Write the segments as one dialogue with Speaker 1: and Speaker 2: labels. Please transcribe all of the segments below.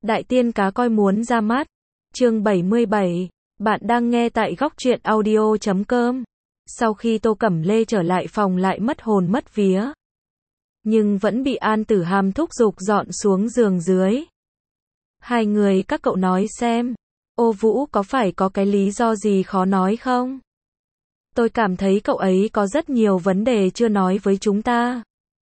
Speaker 1: Đại tiên cá coi muốn ra mắt. Chương 77. Bạn đang nghe tại góc truyện audio.com. Sau khi Tô Cẩm Lê trở lại phòng lại mất hồn mất vía, nhưng vẫn bị An Tử Hàm thúc giục dọn xuống giường dưới. Hai người các cậu nói xem, Ô Vũ có phải có cái lý do gì khó nói không? Tôi cảm thấy cậu ấy có rất nhiều vấn đề chưa nói với chúng ta.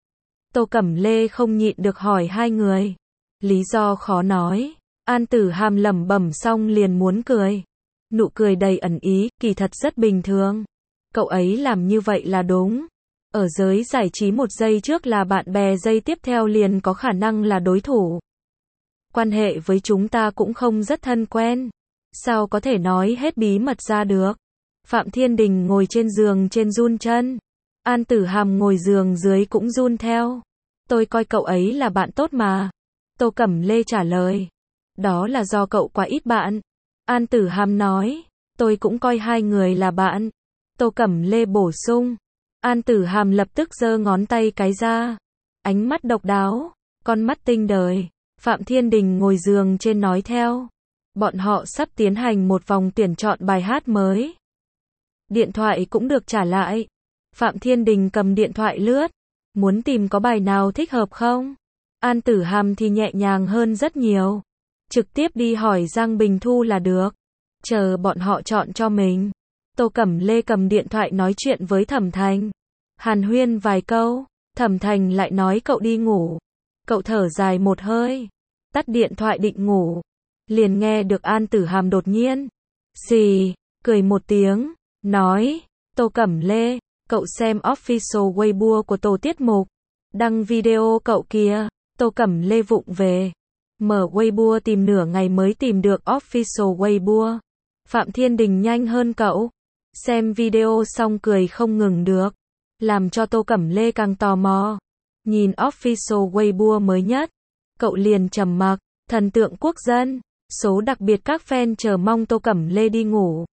Speaker 1: Tô Cẩm Lê không nhịn được hỏi hai người. Lý do khó nói. An Tử Hàm lẩm bẩm xong liền muốn cười. Nụ cười đầy ẩn ý, kỳ thật rất bình thường. Cậu ấy làm như vậy là đúng. Ở giới giải trí một giây trước là bạn bè, giây tiếp theo liền có khả năng là đối thủ. Quan hệ với chúng ta cũng không rất thân quen. Sao có thể nói hết bí mật ra được? Phạm Thiên Đình ngồi trên giường trên run chân. An Tử Hàm ngồi giường dưới cũng run theo. Tôi coi cậu ấy là bạn tốt mà. Tô Cẩm Lê trả lời. Đó là do cậu quá ít bạn. An Tử Hàm nói. Tôi cũng coi hai người là bạn. Tô Cẩm Lê bổ sung. An Tử Hàm lập tức giơ ngón tay cái ra. Ánh mắt độc đáo, con mắt tinh đời. Phạm Thiên Đình ngồi giường trên nói theo. Bọn họ sắp tiến hành một vòng tuyển chọn bài hát mới. Điện thoại cũng được trả lại. Phạm Thiên Đình cầm điện thoại lướt. Muốn tìm có bài nào thích hợp không? An Tử Hàm thì nhẹ nhàng hơn rất nhiều. Trực tiếp đi hỏi Giang Bình Thu là được. Chờ bọn họ chọn cho mình. Tô Cẩm Lê cầm điện thoại nói chuyện với Thẩm Thành. Hàn huyên vài câu. Thẩm Thành lại nói cậu đi ngủ. Cậu thở dài một hơi. Tắt điện thoại định ngủ. Liền nghe được An Tử Hàm đột nhiên. Xì, cười một tiếng. Nói. Tô Cẩm Lê, cậu xem official Weibo của tổ tiết mục. Đăng video cậu kìa. Tô Cẩm Lê vụng về. Mở Weibo tìm nửa ngày mới tìm được official Weibo. Phạm Thiên Đình nhanh hơn cậu. Xem video xong cười không ngừng được. Làm cho Tô Cẩm Lê càng tò mò. Nhìn official Weibo mới nhất. Cậu liền trầm mặc. Thần tượng quốc dân. Số đặc biệt các fan chờ mong Tô Cẩm Lê đi ngủ.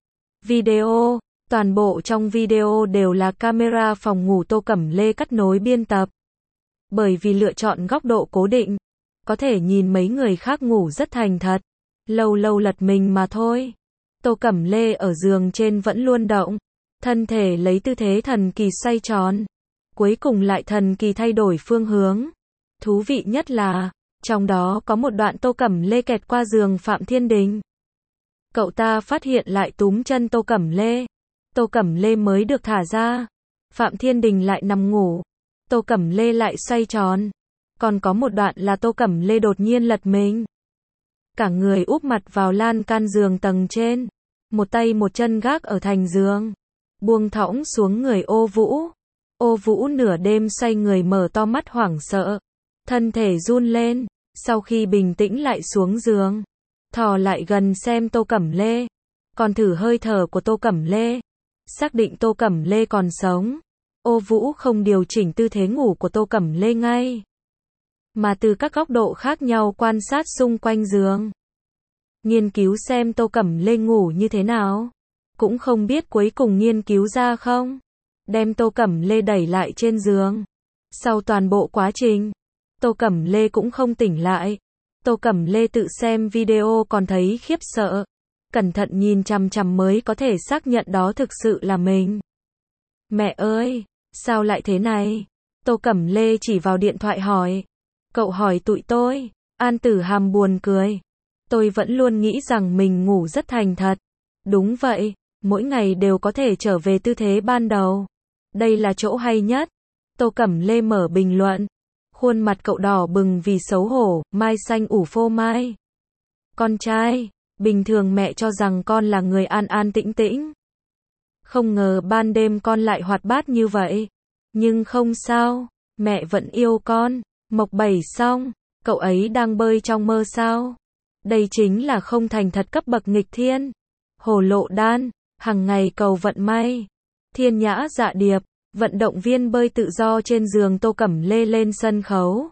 Speaker 1: Video. Toàn bộ trong video đều là camera phòng ngủ Tô Cẩm Lê cắt nối biên tập. Bởi vì lựa chọn góc độ cố định, có thể nhìn mấy người khác ngủ rất thành thật. Lâu lâu lật mình mà thôi. Tô Cẩm Lê ở giường trên vẫn luôn động. Thân thể lấy tư thế thần kỳ xoay tròn. Cuối cùng lại thần kỳ thay đổi phương hướng. Thú vị nhất là, trong đó có một đoạn Tô Cẩm Lê kẹt qua giường Phạm Thiên Đình. Cậu ta phát hiện lại túm chân Tô Cẩm Lê. Tô Cẩm Lê mới được thả ra. Phạm Thiên Đình lại nằm ngủ. Tô Cẩm Lê lại xoay tròn. Còn có một đoạn là Tô Cẩm Lê đột nhiên lật mình. Cả người úp mặt vào lan can giường tầng trên. Một tay một chân gác ở thành giường. Buông thõng xuống người Ô Vũ. Ô Vũ nửa đêm xoay người mở to mắt hoảng sợ. Thân thể run lên. Sau khi bình tĩnh lại xuống giường. Thò lại gần xem Tô Cẩm Lê. Còn thử hơi thở của Tô Cẩm Lê. Xác định Tô Cẩm Lê còn sống. Ô Vũ không điều chỉnh tư thế ngủ của Tô Cẩm Lê ngay, mà từ các góc độ khác nhau quan sát xung quanh giường. Nghiên cứu xem Tô Cẩm Lê ngủ như thế nào. Cũng không biết cuối cùng nghiên cứu ra không. Đem Tô Cẩm Lê đẩy lại trên giường. Sau toàn bộ quá trình, Tô Cẩm Lê cũng không tỉnh lại. Tô Cẩm Lê tự xem video còn thấy khiếp sợ. Cẩn thận nhìn chằm chằm mới có thể xác nhận đó thực sự là mình. Mẹ ơi, sao lại thế này? Tô Cẩm Lê chỉ vào điện thoại hỏi. Cậu hỏi tụi tôi. An Tử Hàm buồn cười. Tôi vẫn luôn nghĩ rằng mình ngủ rất thành thật. Đúng vậy, mỗi ngày đều có thể trở về tư thế ban đầu. Đây là chỗ hay nhất. Tô Cẩm Lê mở bình luận. Khuôn mặt cậu đỏ bừng vì xấu hổ, mai xanh ủ phô mai. Con trai, bình thường mẹ cho rằng con là người an an tĩnh tĩnh. Không ngờ ban đêm con lại hoạt bát như vậy. Nhưng không sao, mẹ vẫn yêu con. Mộc 7 xong, cậu ấy đang bơi trong mơ sao? Đây chính là không thành thật cấp bậc nghịch thiên. Hồ Lộ Đan, hằng ngày cầu vận may. Thiên Nhã Dạ Điệp, vận động viên bơi tự do trên giường Tô Cẩm Lê lên sân khấu.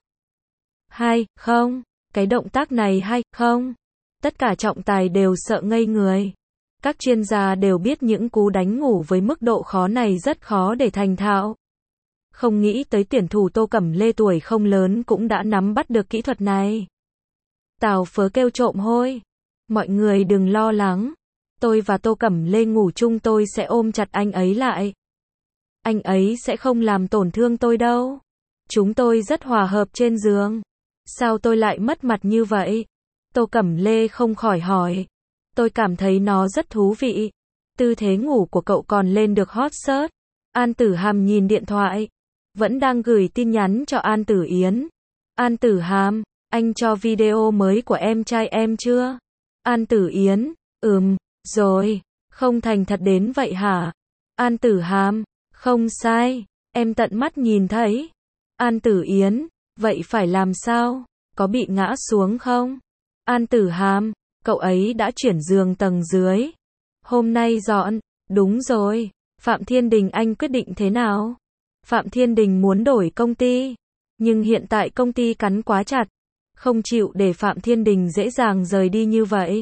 Speaker 1: Hay không? Cái động tác này hay không? Tất cả trọng tài đều sợ ngây người. Các chuyên gia đều biết những cú đánh ngủ với mức độ khó này rất khó để thành thạo. Không nghĩ tới tuyển thủ Tô Cẩm Lê tuổi không lớn cũng đã nắm bắt được kỹ thuật này. Tào Phớ kêu trộm hôi. Mọi người đừng lo lắng. Tôi và Tô Cẩm Lê ngủ chung, tôi sẽ ôm chặt anh ấy lại. Anh ấy sẽ không làm tổn thương tôi đâu. Chúng tôi rất hòa hợp trên giường. Sao tôi lại mất mặt như vậy? Tô Cẩm Lê không khỏi hỏi. Tôi cảm thấy nó rất thú vị. Tư thế ngủ của cậu còn lên được hot search. An Tử Hàm nhìn điện thoại. Vẫn đang gửi tin nhắn cho An Tử Yến. An Tử Hàm, anh cho video mới của em trai em chưa? An Tử Yến, rồi. Không thành thật đến vậy hả? An Tử Hàm, không sai. Em tận mắt nhìn thấy. An Tử Yến, vậy phải làm sao? Có bị ngã xuống không? An Tử Hàm, cậu ấy đã chuyển giường tầng dưới. Hôm nay dọn, đúng rồi. Phạm Thiên Đình anh quyết định thế nào? Phạm Thiên Đình muốn đổi công ty. Nhưng hiện tại công ty cắn quá chặt. Không chịu để Phạm Thiên Đình dễ dàng rời đi như vậy.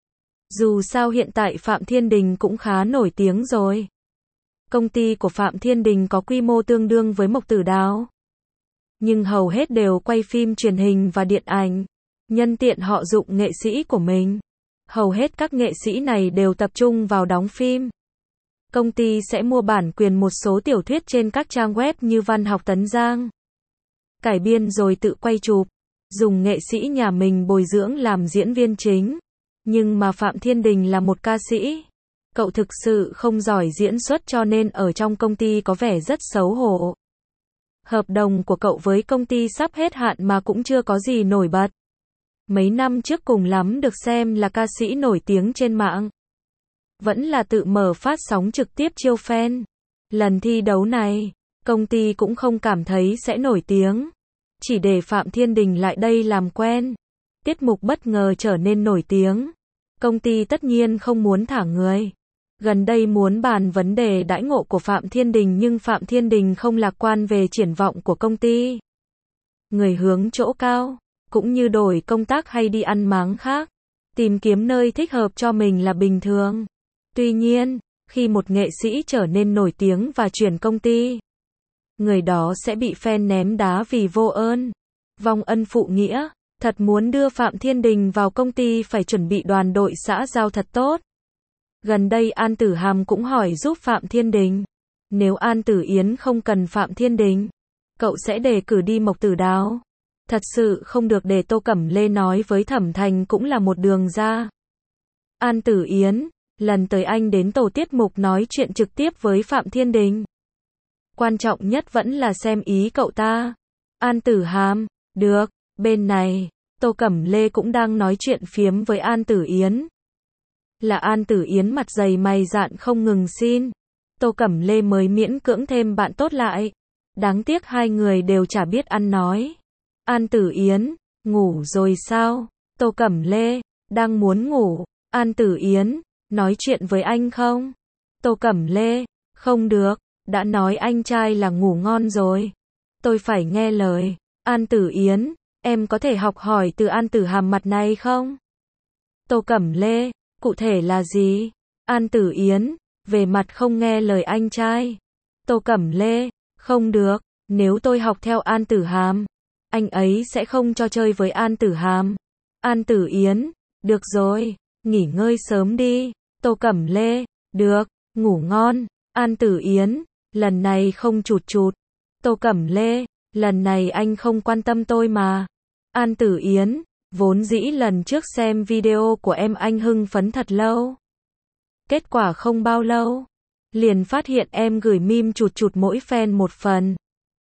Speaker 1: Dù sao hiện tại Phạm Thiên Đình cũng khá nổi tiếng rồi. Công ty của Phạm Thiên Đình có quy mô tương đương với Mộc Tử Đào. Nhưng hầu hết đều quay phim truyền hình và điện ảnh. Nhân tiện họ dụng nghệ sĩ của mình. Hầu hết các nghệ sĩ này đều tập trung vào đóng phim. Công ty sẽ mua bản quyền một số tiểu thuyết trên các trang web như Văn học Tấn Giang. Cải biên rồi tự quay chụp. Dùng nghệ sĩ nhà mình bồi dưỡng làm diễn viên chính. Nhưng mà Phạm Thiên Đình là một ca sĩ. Cậu thực sự không giỏi diễn xuất cho nên ở trong công ty có vẻ rất xấu hổ. Hợp đồng của cậu với công ty sắp hết hạn mà cũng chưa có gì nổi bật. Mấy năm trước cùng lắm được xem là ca sĩ nổi tiếng trên mạng. Vẫn là tự mở phát sóng trực tiếp chiêu fan. Lần thi đấu này, công ty cũng không cảm thấy sẽ nổi tiếng. Chỉ để Phạm Thiên Đình lại đây làm quen. Tiết mục bất ngờ trở nên nổi tiếng. Công ty tất nhiên không muốn thả người. Gần đây muốn bàn vấn đề đãi ngộ của Phạm Thiên Đình nhưng Phạm Thiên Đình không lạc quan về triển vọng của công ty. Người hướng chỗ cao, cũng như đổi công tác hay đi ăn máng khác. Tìm kiếm nơi thích hợp cho mình là bình thường. Tuy nhiên, khi một nghệ sĩ trở nên nổi tiếng và chuyển công ty, người đó sẽ bị fan ném đá vì vô ơn, vong ân phụ nghĩa. Thật muốn đưa Phạm Thiên Đình vào công ty phải chuẩn bị đoàn đội xã giao thật tốt. Gần đây An Tử Hàm cũng hỏi giúp Phạm Thiên Đình. Nếu An Tử Yến không cần Phạm Thiên Đình, cậu sẽ đề cử đi Mộc Tử Đào. Thật sự không được để Tô Cẩm Lê nói với Thẩm Thành cũng là một đường ra. An Tử Yến, lần tới anh đến tổ tiết mục nói chuyện trực tiếp với Phạm Thiên Đình. Quan trọng nhất vẫn là xem ý cậu ta. An Tử Hàm, được, bên này, Tô Cẩm Lê cũng đang nói chuyện phiếm với An Tử Yến. Là An Tử Yến mặt dày mày dạn không ngừng xin. Tô Cẩm Lê mới miễn cưỡng thêm bạn tốt lại. Đáng tiếc hai người đều chả biết ăn nói. An Tử Yến, ngủ rồi sao? Tô Cẩm Lê, đang muốn ngủ. An Tử Yến, nói chuyện với anh không? Tô Cẩm Lê, không được, đã nói anh trai là ngủ ngon rồi. Tôi phải nghe lời. An Tử Yến, em có thể học hỏi từ An Tử Hàm mặt này không? Tô Cẩm Lê, cụ thể là gì? An Tử Yến, về mặt không nghe lời anh trai. Tô Cẩm Lê, không được, nếu tôi học theo An Tử Hàm, anh ấy sẽ không cho chơi với An Tử Hàm. An Tử Yến, được rồi, nghỉ ngơi sớm đi. Tô Cẩm Lê, được, ngủ ngon. An Tử Yến, lần này không chụt chụt. Tô Cẩm Lê, lần này anh không quan tâm tôi mà. An Tử Yến, vốn dĩ lần trước xem video của em anh hưng phấn thật lâu. Kết quả không bao lâu, liền phát hiện em gửi meme chụt chụt mỗi fan một phần.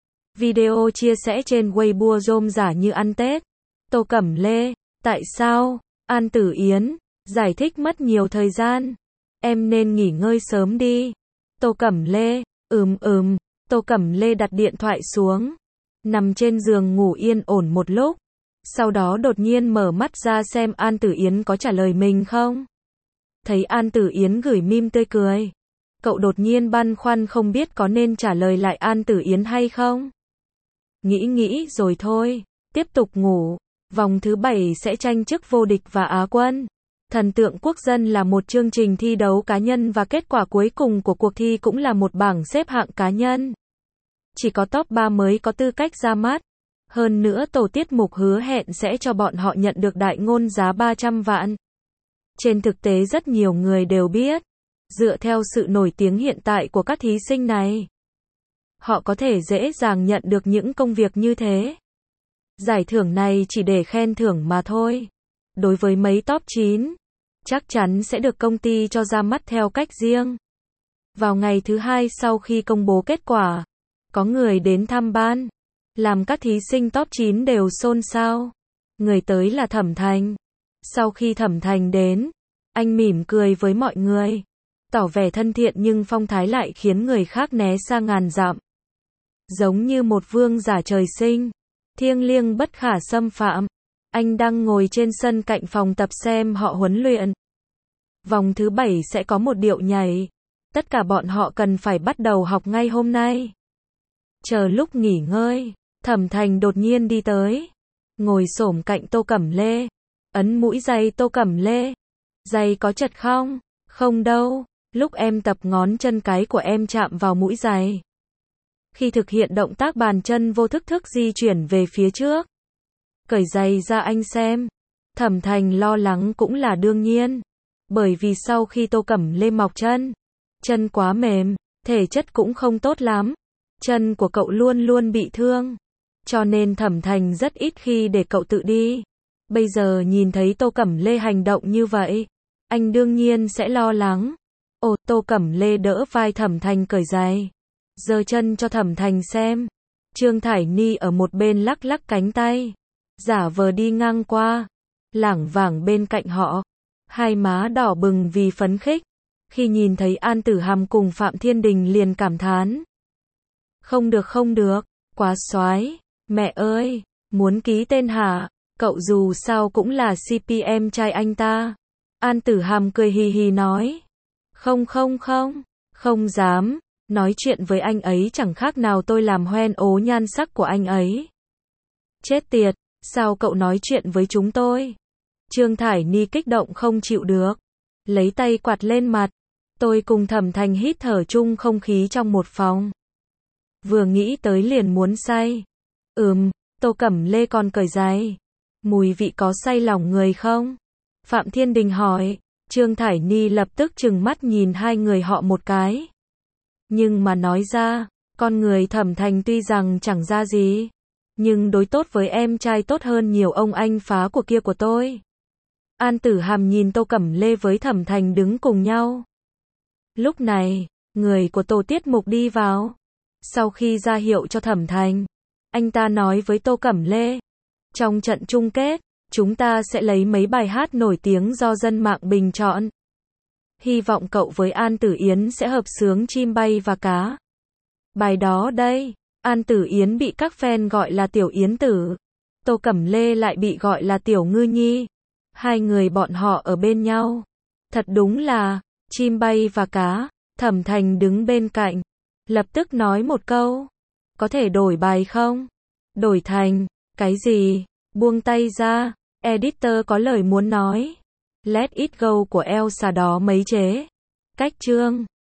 Speaker 1: Video chia sẻ trên Weibo rôm rả như ăn Tết. Tô Cẩm Lê, tại sao? An Tử Yến, giải thích mất nhiều thời gian. Em nên nghỉ ngơi sớm đi. Tô Cẩm Lê, Tô Cẩm Lê đặt điện thoại xuống. Nằm trên giường ngủ yên ổn một lúc. Sau đó đột nhiên mở mắt ra xem An Tử Yến có trả lời mình không. Thấy An Tử Yến gửi meme tươi cười. Cậu đột nhiên băn khoăn không biết có nên trả lời lại An Tử Yến hay không. Nghĩ rồi thôi, tiếp tục ngủ. Vòng thứ 7 sẽ tranh chức vô địch và Á quân. Thần tượng quốc dân là một chương trình thi đấu cá nhân và kết quả cuối cùng của cuộc thi cũng là một bảng xếp hạng cá nhân. Chỉ có top 3 mới có tư cách ra mắt. Hơn nữa tổ tiết mục hứa hẹn sẽ cho bọn họ nhận được đại ngôn giá 300 vạn. Trên thực tế rất nhiều người đều biết, dựa theo sự nổi tiếng hiện tại của các thí sinh này, họ có thể dễ dàng nhận được những công việc như thế. Giải thưởng này chỉ để khen thưởng mà thôi. Đối với mấy top 9, chắc chắn sẽ được công ty cho ra mắt theo cách riêng. Vào ngày thứ hai sau khi công bố kết quả, có người đến thăm ban, làm các thí sinh top 9 đều xôn xao. Người tới là Thẩm Thành. Sau khi Thẩm Thành đến, anh mỉm cười với mọi người, tỏ vẻ thân thiện nhưng phong thái lại khiến người khác né xa ngàn dặm. Giống như một vương giả trời sinh, thiêng liêng bất khả xâm phạm. Anh đang ngồi trên sân cạnh phòng tập xem họ huấn luyện. Vòng thứ 7 sẽ có một điệu nhảy. Tất cả bọn họ cần phải bắt đầu học ngay hôm nay. Chờ lúc nghỉ ngơi, Thẩm Thành đột nhiên đi tới, ngồi xổm cạnh Tô Cẩm Lê, ấn mũi giày Tô Cẩm Lê. Giày có chật không? Không đâu, lúc em tập ngón chân cái của em chạm vào mũi giày. Khi thực hiện động tác bàn chân vô thức di chuyển về phía trước. Cởi giày ra anh xem. Thẩm Thành lo lắng cũng là đương nhiên. Bởi vì sau khi Tô Cẩm Lê mọc chân quá mềm, thể chất cũng không tốt lắm. Chân của cậu luôn luôn bị thương. Cho nên Thẩm Thành rất ít khi để cậu tự đi. Bây giờ nhìn thấy Tô Cẩm Lê hành động như vậy, anh đương nhiên sẽ lo lắng. Ồ, Tô Cẩm Lê đỡ vai Thẩm Thành cởi giày, giơ chân cho Thẩm Thành xem. Trương Thải Ni ở một bên lắc lắc cánh tay, giả vờ đi ngang qua, lảng vảng bên cạnh họ, hai má đỏ bừng vì phấn khích. Khi nhìn thấy An Tử Hàm cùng Phạm Thiên Đình liền cảm thán. Không được, quá soái, mẹ ơi, muốn ký tên hả? Cậu dù sao cũng là CP em trai anh ta. An Tử Hàm cười hì hì nói. Không dám, nói chuyện với anh ấy chẳng khác nào tôi làm hoen ố nhan sắc của anh ấy. Chết tiệt, sao cậu nói chuyện với chúng tôi? Trương Thải Ni kích động không chịu được, lấy tay quạt lên mặt. Tôi cùng Thẩm Thành hít thở chung không khí trong một phòng. Vừa nghĩ tới liền muốn say. Tô Cẩm Lê còn cởi giày. Mùi vị có say lòng người không? Phạm Thiên Đình hỏi. Trương Thải Ni lập tức trừng mắt nhìn hai người họ một cái. Nhưng mà nói ra, con người Thẩm Thành tuy rằng chẳng ra gì, nhưng đối tốt với em trai tốt hơn nhiều ông anh phá của kia của tôi. An Tử Hàm nhìn Tô Cẩm Lê với Thẩm Thành đứng cùng nhau. Lúc này, người của tổ tiết mục đi vào. Sau khi ra hiệu cho Thẩm Thành, anh ta nói với Tô Cẩm Lê. Trong trận chung kết, chúng ta sẽ lấy mấy bài hát nổi tiếng do dân mạng bình chọn. Hy vọng cậu với An Tử Yến sẽ hợp xướng Chim Bay và Cá. Bài đó đây, An Tử Yến bị các fan gọi là Tiểu Yến Tử. Tô Cẩm Lê lại bị gọi là Tiểu Ngư Nhi. Hai người bọn họ ở bên nhau. Thật đúng là, chim bay và cá. Thẩm Thành đứng bên cạnh, lập tức nói một câu. Có thể đổi bài không? Đổi thành, cái gì? Buông tay ra, editor có lời muốn nói. Let It Go của Elsa đó mấy chế. Cách chương